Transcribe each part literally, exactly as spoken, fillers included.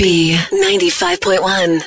B ninety-five point one.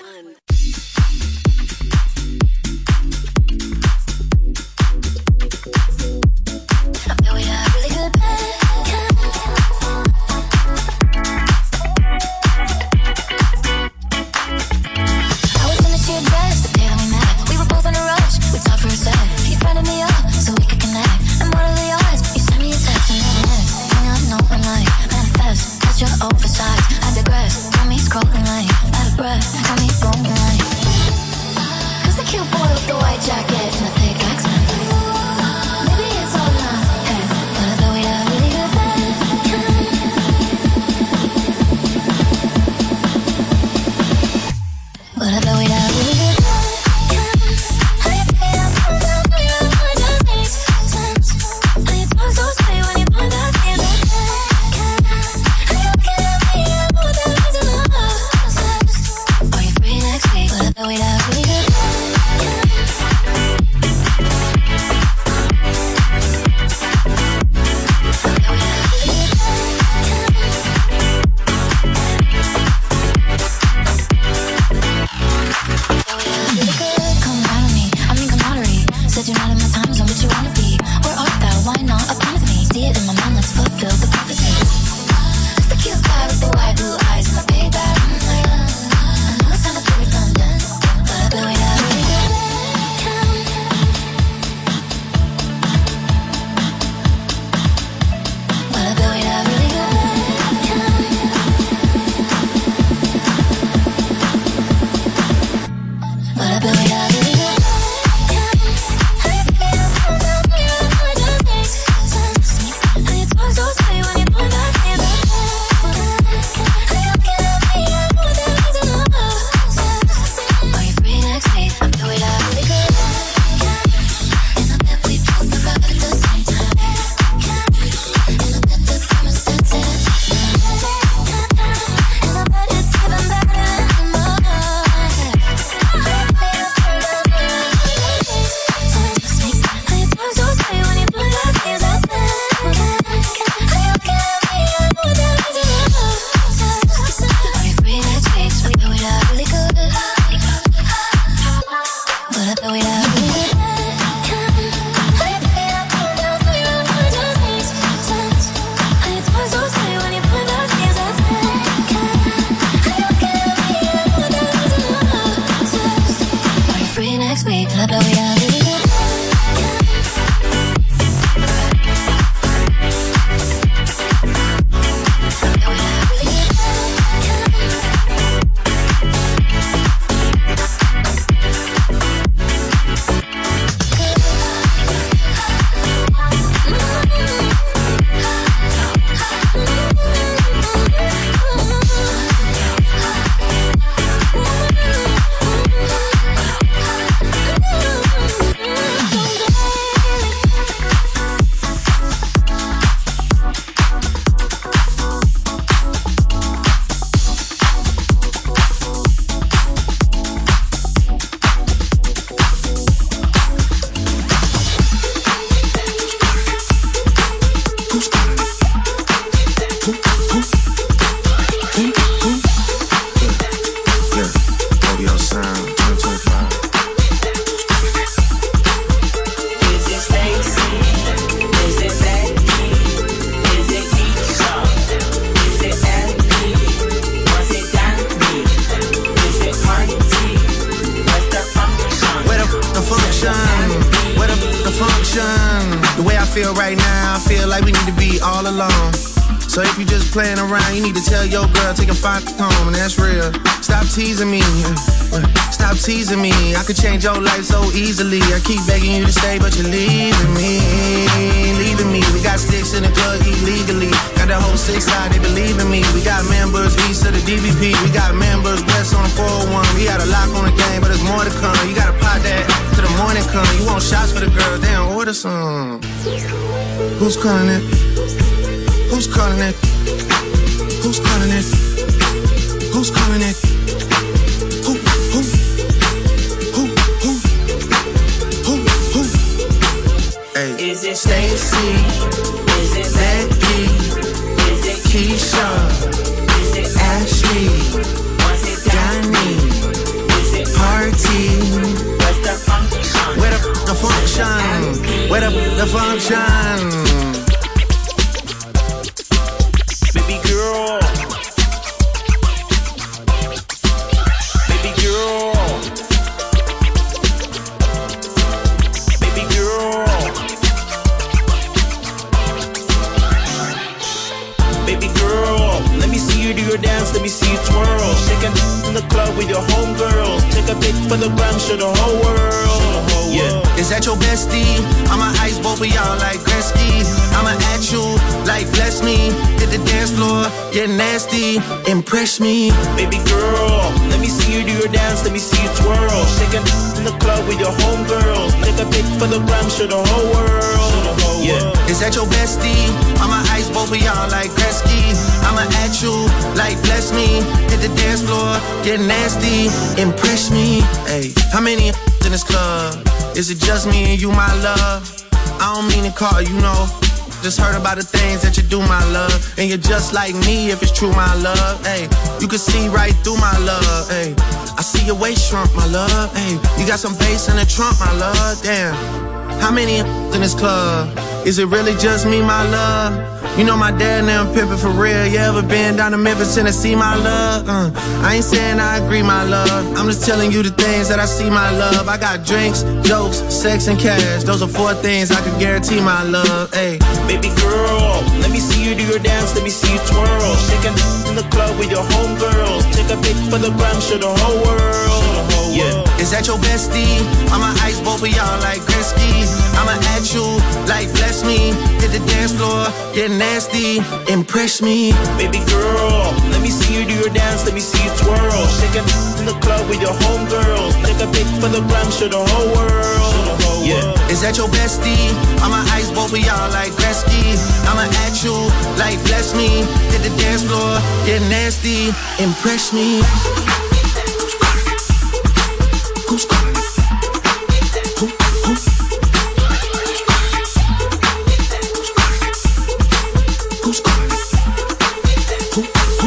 Teasing me, stop teasing me. I could change your life so easily. I keep begging you to stay, but you're leaving me, leaving me. We got sticks in the club illegally. Got the whole six side, they believe in me. We got members east of the D V P. We got members west on the four oh one. We got a lock on the game, but there's more to come. You gotta pot that till the morning come. You want shots for the girls, they don't order some. Who's calling it? Who's calling it? Who's calling it? Who's calling it? Who, who, who, who, who, who? Hey. Is it Stacy? Is it Becky? Is it Keisha? Is it Ashley? malfunction. Baby girl, baby girl, baby girl, baby girl. Let me see you do your dance, let me see you twirl. Shake it in the club with your homegirls. Take a pic for the gram, show the whole world. Yeah. Is that your bestie? I'ma ice both of y'all like Gretzky. I'ma at you like bless me. Hit the dance floor, get nasty, impress me. Baby girl, let me see you do your dance, let me see you twirl. Shake it in the club with your homegirls. Take a pic for the gram, show the whole world. Yeah. Is that your bestie? I'ma ice both of y'all like Gretzky. I'ma at you like bless me. Hit the dance floor, get nasty, impress me. Hey, how many in this club? Is it just me and you, my love? I don't mean to call you, know. Just heard about the things that you do, my love. And you're just like me if it's true, my love. Hey, you can see right through my love. Hey, I see your waist shrunk, my love. Hey, you got some bass in the trunk, my love. Damn, how many in this club? Is it really just me, my love? You know my dad now pimpin' for real. You ever been down to Memphis, Tennessee, my love? Uh, I ain't saying I agree, my love. I'm just telling you the things that I see, my love. I got drinks, jokes, sex, and cash. Those are four things I can guarantee, my love. Hey, baby girl, let me see you do your dance, let me see you twirl. Shake it in the club with your homegirls. Take a pic for the gram, show the whole world. Yeah. Is that your bestie? I'ma ice both of y'all like Gretzky. I'ma at you like bless me. Hit the dance floor, get nasty, impress me. Baby girl, let me see you do your dance, let me see you twirl. Shake it in the club with your homegirls. Take a pic for the gram, show the whole world. Yeah. Is that your bestie? I'ma ice both of y'all like Gretzky. I'ma at you like bless me. Hit the dance floor, get nasty, impress me. Who's calling? Who? Who? Who's calling? Who? Who?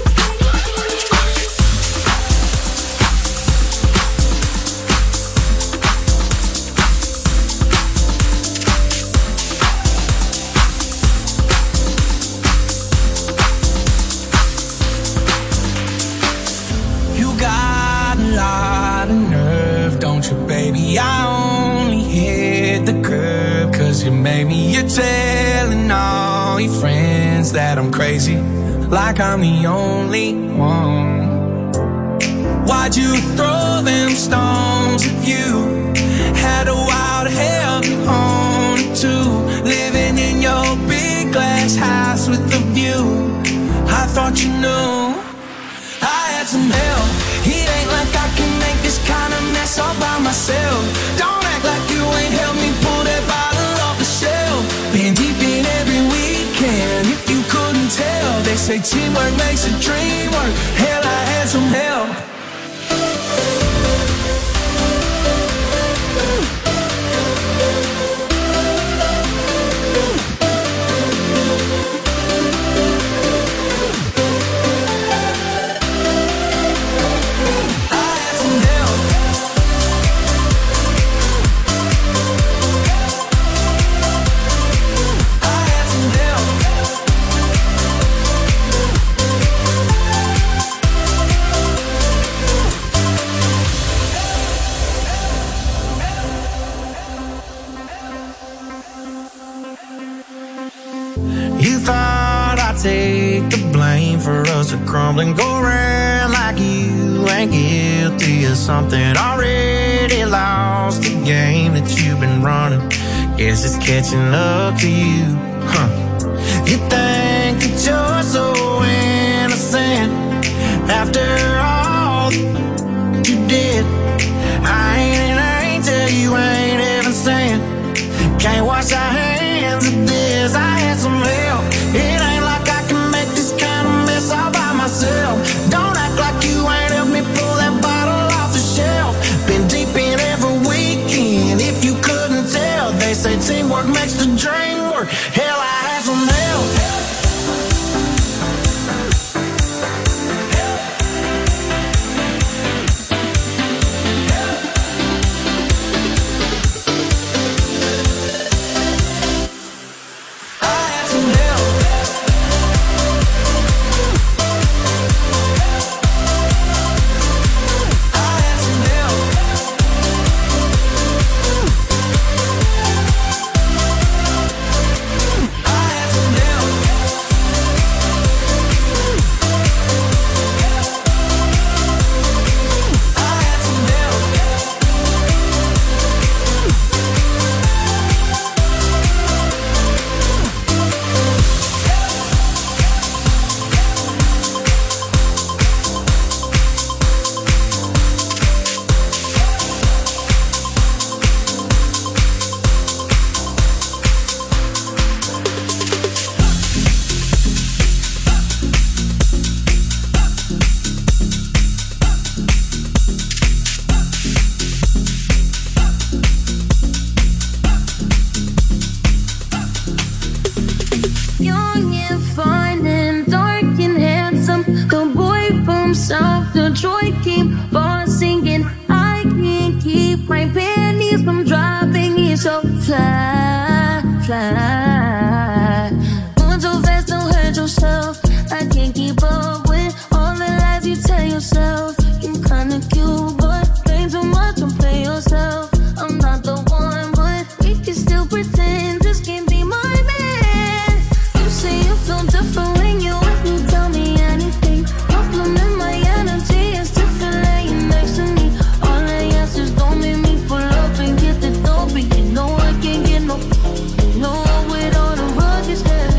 You got a lot of nerve, don't you, baby? I only hit the curb 'cause you made me. You're telling all your friends that I'm crazy, like I'm the only one. Why'd you throw them stones if you had a wild help you own it too? Living in your big glass house with a view. I thought you knew I had some help. It ain't like I can make this kind of mess all by myself. Don't act like you ain't helped me pull that bottle off the shelf. Been deep in every weekend, if you couldn't tell. They say teamwork makes a dream work. Hell, I had some help. You thought I'd take the blame for us to crumble and go around like you ain't guilty of something. Already lost the game that you've been running. Guess it's catching up to you, huh? You think that you're so innocent after all that you did. I ain't an angel, you ain't even saying. Can't wash our hands of this. I had some help. It ain't like I can make this kind of mess all by myself. Don't act like you ain't helped me pull that bottle off the shelf. Been deep in every weekend, if you couldn't tell. They say teamwork makes the dream work. Hell, I had some help. from south, the joy came for singing. I can't keep my panties from dropping. It's so fly, fly. Moving so fast, don't hurt yourself. I can't keep up with all the lies you tell yourself. You're kinda cute, but ain't too much, don't play yourself. I'm not the one, but we can still pretend this can't be my man. You say you feel different when you with me, tell me anything. Compliment my energy, it's different laying next to me. All I ask is don't make me pull up and get the dope. But you know I can't get no, you know with all the rug is heavy.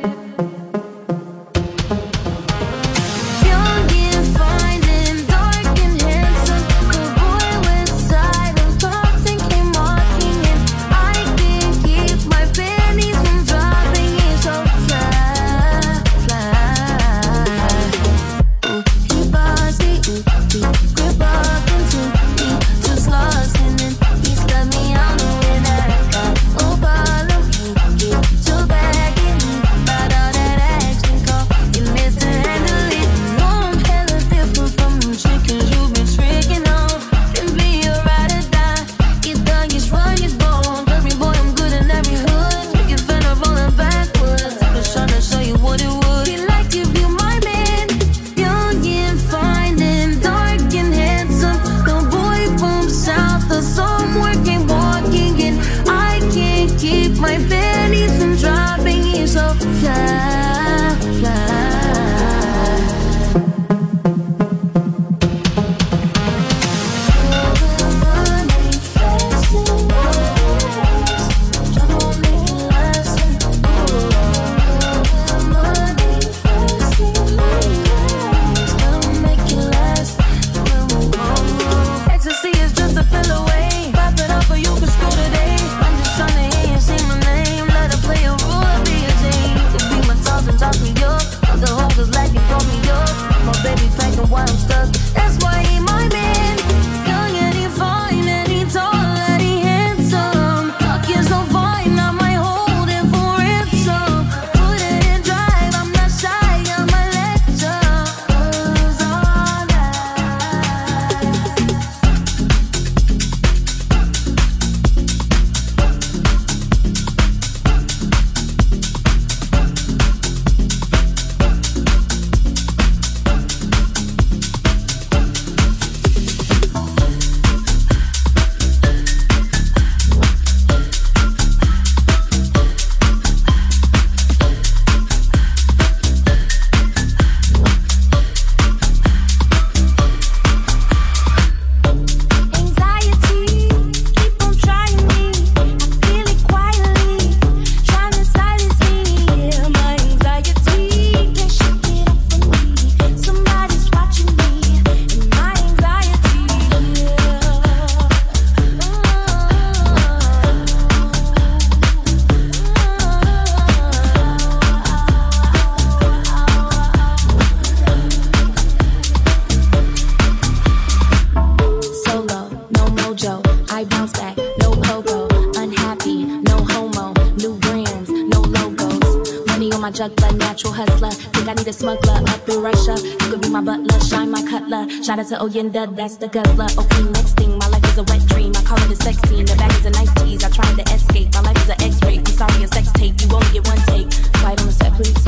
Shout out to Oyenda, that's the guzzler. Okay, next thing, my life is a wet dream. I call it a sex scene. The bag is a nice tease. I tried to escape. My life is an X-ray. I'm sorry, a sex tape. You only get one take. Quiet on the set, please.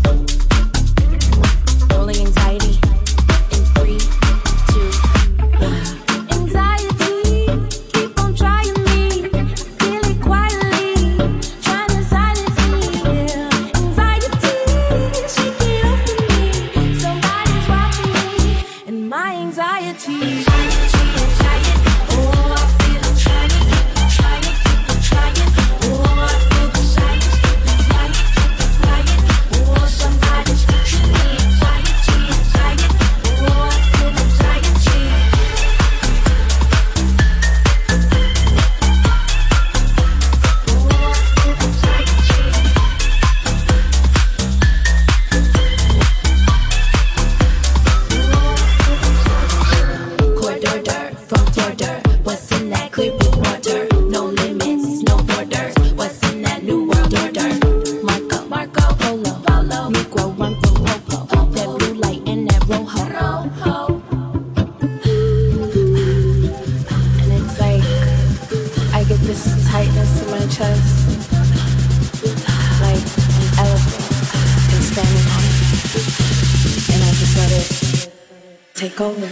Rolling anxiety. In three, two, one. Anxiety, keep on trying me. Feel it quietly, trying to silence me. Anxiety, shake it off of me. Somebody's watching me. And my anxiety, anxiety, anxiety. Oh, I feel I'm trying, keep on trying, keep on trying. Oh, I feel the silence, keep it quiet, keep it quiet. Oh, somebody's watching me. Anxiety, anxiety. Oh, I feel anxiety. Oh, I feel anxiety. And it's like I get this tightness in my chest, like an elephant is standing on it, and I just let it take over.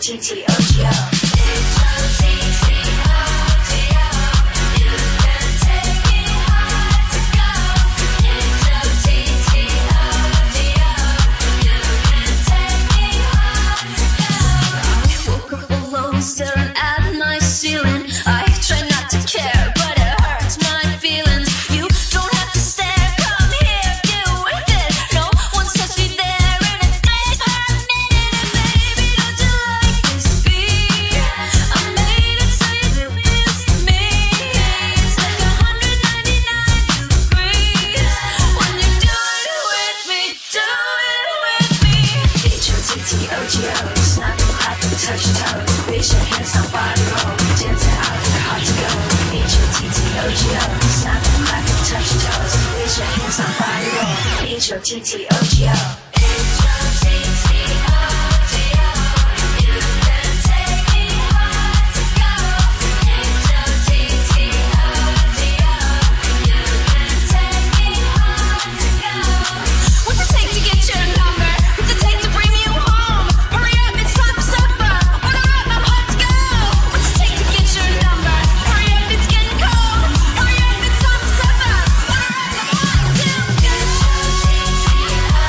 T T O G O. H O T T O G O. You can take me hard to go. H O T T O G O. You can take me hard to go. I woke up alone, staring at my ceiling. I try not to care, but it hurts my feelings. You don't have to stare, come here, do it. No one's touched me there in a day, a minute, and baby, don't you like this beat? I made it so you miss me. It's like one hundred ninety-nine degrees when you do it with me, do it with me. H O T T O G O, snap your hot and touch your toe. Raise your hands, now body roll, dance it out, they're hard to go. H O T T O G O, snap your hot and touch your toes. Raise your hands, now body roll, H O T T O G O. H O T T O G O, you can take me hard to go. H O T T O G O, you can take me hard to go. What's it take to get your number? What's it take to bring you home? Hurry up, it's time for supper. Order up, I'm hot to go. What's it take to get your number? Hurry up, it's getting cold. Hurry up, it's time for supper. Order up, I'm hot to go. H O T T O G O,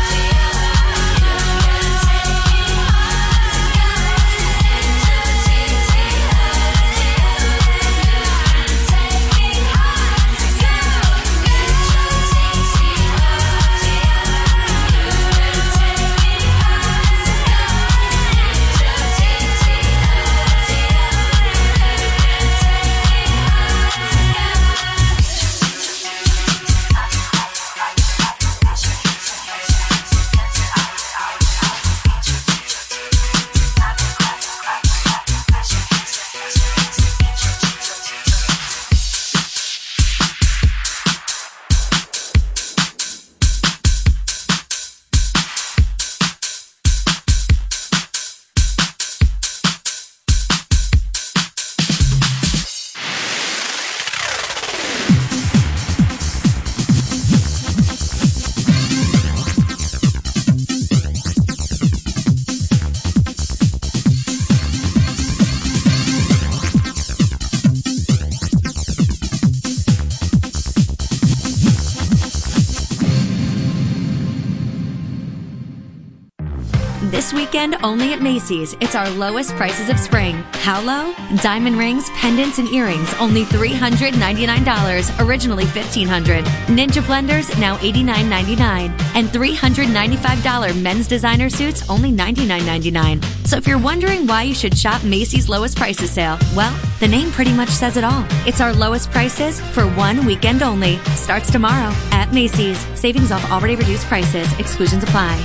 This weekend, only at Macy's, it's our lowest prices of spring. How low? Diamond rings, pendants, and earrings, only three hundred ninety-nine dollars, originally fifteen hundred dollars. Ninja blenders, now eighty-nine ninety-nine. And three hundred ninety-five dollars men's designer suits, only ninety-nine ninety-nine. So if you're wondering why you should shop Macy's lowest prices sale, well, the name pretty much says it all. It's our lowest prices for one weekend only. Starts tomorrow at Macy's. Savings off already reduced prices. Exclusions apply.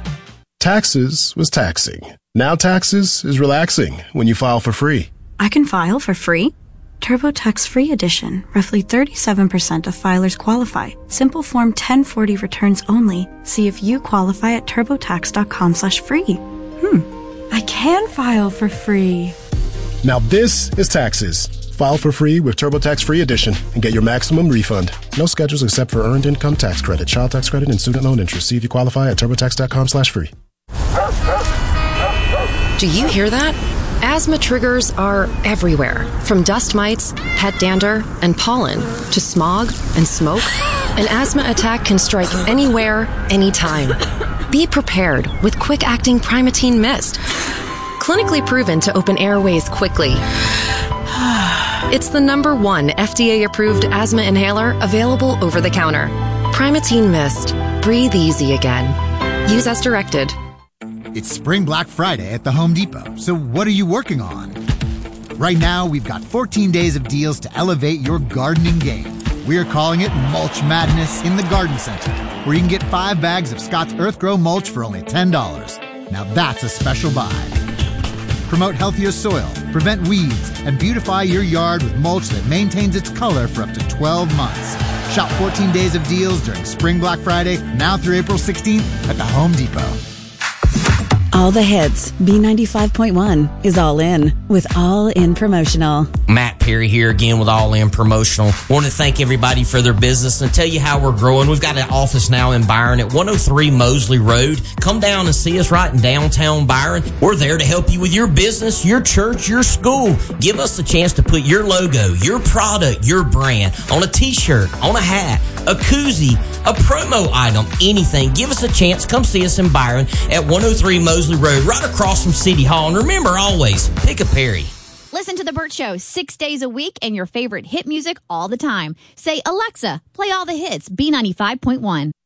Taxes was taxing. Now taxes is relaxing when you file for free. I can file for free? TurboTax Free Edition. Roughly thirty-seven percent of filers qualify. Simple Form ten forty returns only. See if you qualify at turbotax.com slash free. Hmm. I can file for free. Now this is taxes. File for free with TurboTax Free Edition and get your maximum refund. No schedules except for earned income tax credit, child tax credit, and student loan interest. See if you qualify at turbotax.com slash free. Do you hear that? Asthma triggers are everywhere, from dust mites, pet dander, and pollen, to smog and smoke. An asthma attack can strike anywhere, anytime. Be prepared with quick-acting Primatene Mist. Clinically proven to open airways quickly. It's the number one F D A-approved asthma inhaler available over the counter. Primatene Mist. Breathe easy again. Use as directed. It's Spring Black Friday at the Home Depot, so what are you working on? Right now, we've got fourteen days of deals to elevate your gardening game. We're calling it Mulch Madness in the Garden Center, where you can get five bags of Scott's Earthgrow mulch for only ten dollars. Now that's a special buy. Promote healthier soil, prevent weeds, and beautify your yard with mulch that maintains its color for up to twelve months. Shop fourteen days of deals during Spring Black Friday, now through April sixteenth at the Home Depot. All the hits. B ninety-five point one is all in with All In Promotional. Matt Perry here again with All In Promotional. Want to thank everybody for their business and tell you how we're growing. We've got an office now in Byron at one oh three Mosley Road. Come down and see us right in downtown Byron. We're there to help you with your business, your church, your school. Give us a chance to put your logo, your product, your brand on a t-shirt, on a hat, a koozie, a promo item, anything. Give us a chance. Come see us in Byron at one oh three Mosley Road, right across from City Hall. And remember, always, pick a Perry. Listen to The Burt Show six days a week and your favorite hit music all the time. Say, Alexa, play all the hits, B ninety-five point one.